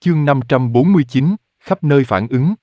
Chương 549, khắp nơi phản ứng.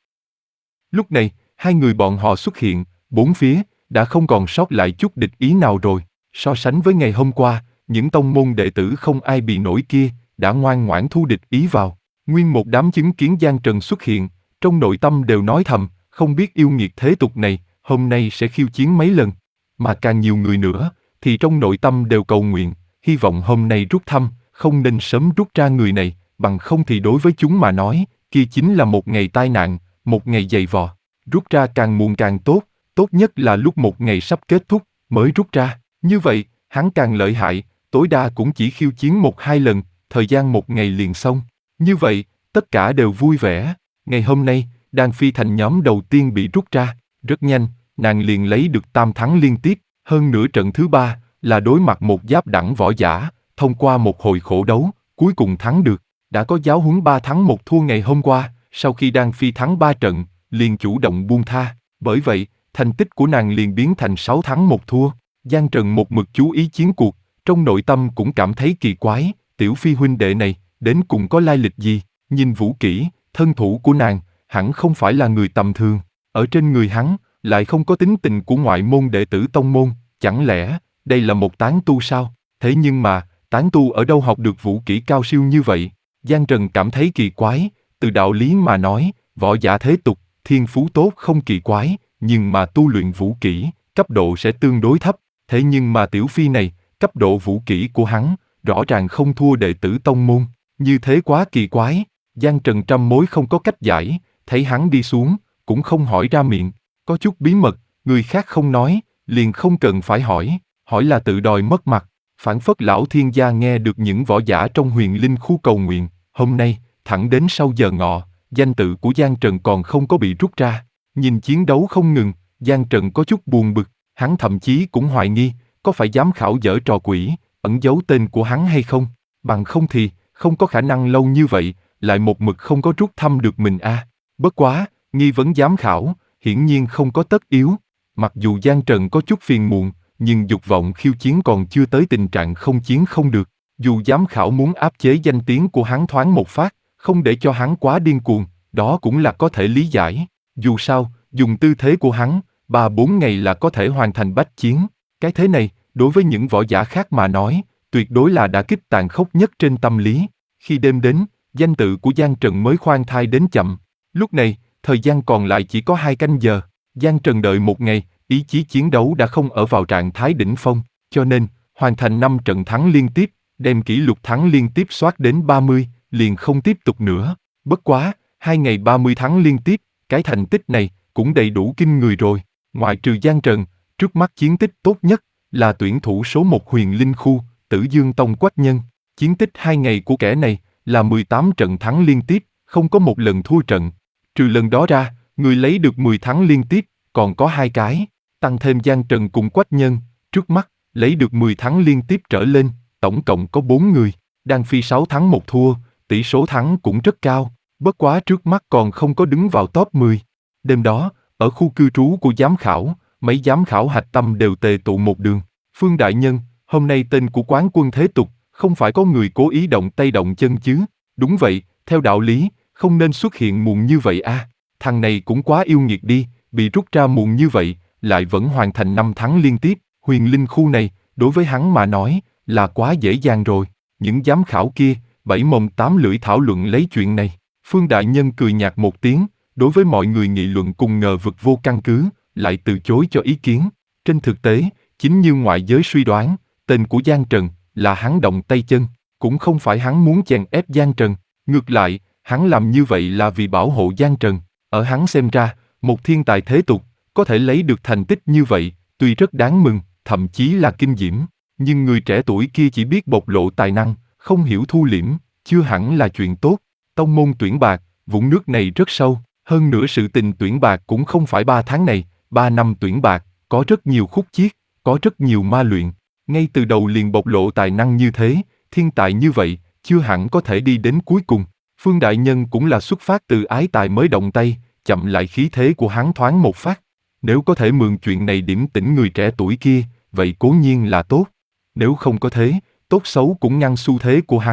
Lúc này, hai người bọn họ xuất hiện, bốn phía, đã không còn sót lại chút địch ý nào rồi. So sánh với ngày hôm qua, những tông môn đệ tử không ai bị nổi kia, đã ngoan ngoãn thu địch ý vào. Nguyên một đám chứng kiến Giang Trần xuất hiện, trong nội tâm đều nói thầm, không biết yêu nghiệt thế tục này, hôm nay sẽ khiêu chiến mấy lần. Mà càng nhiều người nữa, thì trong nội tâm đều cầu nguyện, hy vọng hôm nay rút thăm, không nên sớm rút ra người này, bằng không thì đối với chúng mà nói, kia chính là một ngày tai nạn, một ngày dày vò. Rút ra càng muộn càng tốt, tốt nhất là lúc một ngày sắp kết thúc, mới rút ra. Như vậy, hắn càng lợi hại, tối đa cũng chỉ khiêu chiến 1-2 lần, thời gian một ngày liền xong. Như vậy, tất cả đều vui vẻ. Ngày hôm nay, Đan Phi thành nhóm đầu tiên bị rút ra. Rất nhanh, nàng liền lấy được tam thắng liên tiếp. Hơn nữa trận thứ 3, là đối mặt một giáp đẳng võ giả, thông qua một hồi khổ đấu, cuối cùng thắng được. Đã có giáo huấn 3 thắng 1 thua ngày hôm qua, sau khi Đan Phi thắng 3 trận, liền chủ động buông tha. Bởi vậy, thành tích của nàng liền biến thành 6 thắng 1 thua. Giang Trần một mực chú ý chiến cuộc, trong nội tâm cũng cảm thấy kỳ quái, Tiểu Phi huynh đệ này, đến cùng có lai lịch gì? Nhìn vũ kỹ, thân thủ của nàng, hẳn không phải là người tầm thường. Ở trên người hắn, lại không có tính tình của ngoại môn đệ tử tông môn, chẳng lẽ, đây là một tán tu sao? Thế nhưng mà, tán tu ở đâu học được vũ kỹ cao siêu như vậy? Giang Trần cảm thấy kỳ quái, từ đạo lý mà nói, võ giả thế tục, thiên phú tốt không kỳ quái, nhưng mà tu luyện vũ kỹ, cấp độ sẽ tương đối thấp. Thế nhưng mà Tiểu Phi này, cấp độ vũ kỹ của hắn, rõ ràng không thua đệ tử tông môn, như thế quá kỳ quái. Giang Trần trăm mối không có cách giải, thấy hắn đi xuống, cũng không hỏi ra miệng, có chút bí mật, người khác không nói, liền không cần phải hỏi, hỏi là tự đòi mất mặt. Phản phất lão thiên gia nghe được những võ giả trong huyền linh khu cầu nguyện, hôm nay, thẳng đến sau giờ ngọ, danh tự của Giang Trần còn không có bị rút ra. Nhìn chiến đấu không ngừng, Giang Trần có chút buồn bực, hắn thậm chí cũng hoài nghi, có phải giám khảo dở trò quỷ, ẩn giấu tên của hắn hay không, bằng không thì, không có khả năng lâu như vậy, lại một mực không có rút thăm được mình a. Bất quá, nghi vấn giám khảo, hiển nhiên không có tất yếu. Mặc dù Giang Trần có chút phiền muộn, nhưng dục vọng khiêu chiến còn chưa tới tình trạng không chiến không được. Dù giám khảo muốn áp chế danh tiếng của hắn thoáng một phát, không để cho hắn quá điên cuồng, đó cũng là có thể lý giải. Dù sao, dùng tư thế của hắn, 3-4 ngày là có thể hoàn thành bách chiến. Cái thế này, đối với những võ giả khác mà nói, tuyệt đối là đả kích tàn khốc nhất trên tâm lý. Khi đêm đến, danh tự của Giang Trần mới khoan thai đến chậm. Lúc này, thời gian còn lại chỉ có 2 canh giờ. Giang Trần đợi một ngày, ý chí chiến đấu đã không ở vào trạng thái đỉnh phong, cho nên, hoàn thành 5 trận thắng liên tiếp, đem kỷ lục thắng liên tiếp soát đến 30, liền không tiếp tục nữa. Bất quá, 2 ngày 30 thắng liên tiếp, cái thành tích này cũng đầy đủ kinh người rồi. Ngoại trừ Giang Trần, trước mắt chiến tích tốt nhất là tuyển thủ số 1 huyền linh khu, Tử Dương Tông Quách Nhân. Chiến tích 2 ngày của kẻ này là 18 trận thắng liên tiếp, không có một lần thua trận. Trừ lần đó ra, người lấy được 10 thắng liên tiếp, còn có 2 cái. Tăng thêm Giang Trần cùng Quách Nhân, trước mắt, lấy được 10 thắng liên tiếp trở lên, tổng cộng có 4 người. Đan Phi 6 thắng 1 thua, tỷ số thắng cũng rất cao, bất quá trước mắt còn không có đứng vào top 10. Đêm đó, ở khu cư trú của giám khảo, mấy giám khảo hạch tâm đều tề tụ một đường. Phương đại nhân, hôm nay tên của quán quân thế tục, không phải có người cố ý động tay động chân chứ? Đúng vậy, theo đạo lý, không nên xuất hiện muộn như vậy a. Thằng này cũng quá yêu nghiệt đi, bị rút ra muộn như vậy, lại vẫn hoàn thành 5 thắng liên tiếp. Huyền linh khu này, đối với hắn mà nói, là quá dễ dàng rồi. Những giám khảo kia, 7 mồm 8 lưỡi thảo luận lấy chuyện này. Phương đại nhân cười nhạt một tiếng, đối với mọi người nghị luận cùng ngờ vực vô căn cứ, lại từ chối cho ý kiến. Trên thực tế, chính như ngoại giới suy đoán, tên của Giang Trần là hắn động tay chân, cũng không phải hắn muốn chèn ép Giang Trần. Ngược lại, hắn làm như vậy là vì bảo hộ Giang Trần. Ở hắn xem ra, một thiên tài thế tục, có thể lấy được thành tích như vậy, tuy rất đáng mừng, thậm chí là kinh diễm. Nhưng người trẻ tuổi kia chỉ biết bộc lộ tài năng, không hiểu thu liễm, chưa hẳn là chuyện tốt. Tông môn tuyển bạc, vũng nước này rất sâu, hơn nữa sự tình tuyển bạc cũng không phải 3 tháng này, 3 năm tuyển bạc, có rất nhiều khúc chiết, có rất nhiều ma luyện. Ngay từ đầu liền bộc lộ tài năng như thế, thiên tài như vậy, chưa hẳn có thể đi đến cuối cùng. Phương đại nhân cũng là xuất phát từ ái tài mới động tay, chậm lại khí thế của hắn thoáng một phát. Nếu có thể mượn chuyện này điểm tỉnh người trẻ tuổi kia, vậy cố nhiên là tốt. Nếu không có thế, tốt xấu cũng ngăn xu thế của hắn,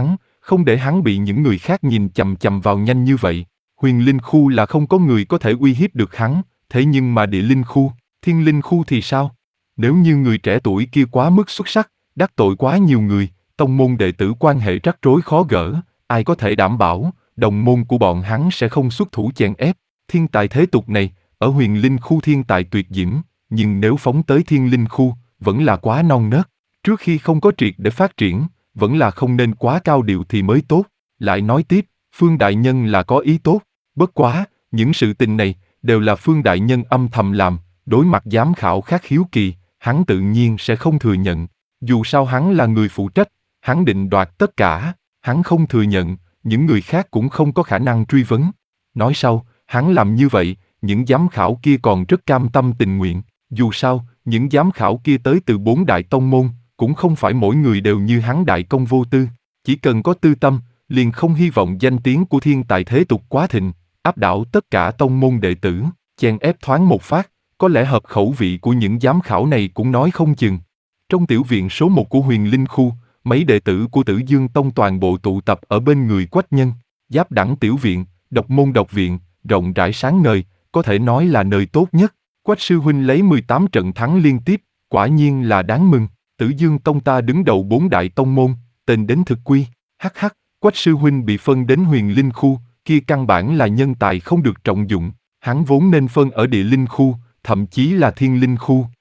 không để hắn bị những người khác nhìn chằm chằm vào nhanh như vậy. Huyền linh khu là không có người có thể uy hiếp được hắn, thế nhưng mà địa linh khu, thiên linh khu thì sao? Nếu như người trẻ tuổi kia quá mức xuất sắc, đắc tội quá nhiều người, tông môn đệ tử quan hệ rắc rối khó gỡ, ai có thể đảm bảo, đồng môn của bọn hắn sẽ không xuất thủ chèn ép. Thiên tài thế tục này, ở huyền linh khu thiên tài tuyệt diễm, nhưng nếu phóng tới thiên linh khu, vẫn là quá non nớt. Trước khi không có triệt để phát triển, vẫn là không nên quá cao điệu thì mới tốt. Lại nói tiếp, Phương Đại Nhân là có ý tốt. Bất quá, những sự tình này, đều là Phương Đại Nhân âm thầm làm, đối mặt giám khảo khác hiếu kỳ, hắn tự nhiên sẽ không thừa nhận. Dù sao hắn là người phụ trách, hắn định đoạt tất cả, hắn không thừa nhận, những người khác cũng không có khả năng truy vấn. Nói sau, hắn làm như vậy, những giám khảo kia còn rất cam tâm tình nguyện. Dù sao, những giám khảo kia tới từ 4 đại tông môn, cũng không phải mỗi người đều như hắn đại công vô tư. Chỉ cần có tư tâm, liền không hy vọng danh tiếng của thiên tài thế tục quá thịnh, áp đảo tất cả tông môn đệ tử, chèn ép thoáng một phát, có lẽ hợp khẩu vị của những giám khảo này cũng nói không chừng. Trong tiểu viện số 1 của huyền linh khu, mấy đệ tử của Tử Dương Tông toàn bộ tụ tập ở bên người Quách Nhân. Giáp đẳng tiểu viện, độc môn độc viện, rộng rãi sáng ngời, có thể nói là nơi tốt nhất. Quách sư huynh lấy 18 trận thắng liên tiếp, quả nhiên là đáng mừng. Tử Dương Tông ta đứng đầu 4 đại tông môn, tên đến thực quy. Hắc hắc, Quách sư huynh bị phân đến huyền linh khu, kia căn bản là nhân tài không được trọng dụng. Hắn vốn nên phân ở địa linh khu, thậm chí là thiên linh khu.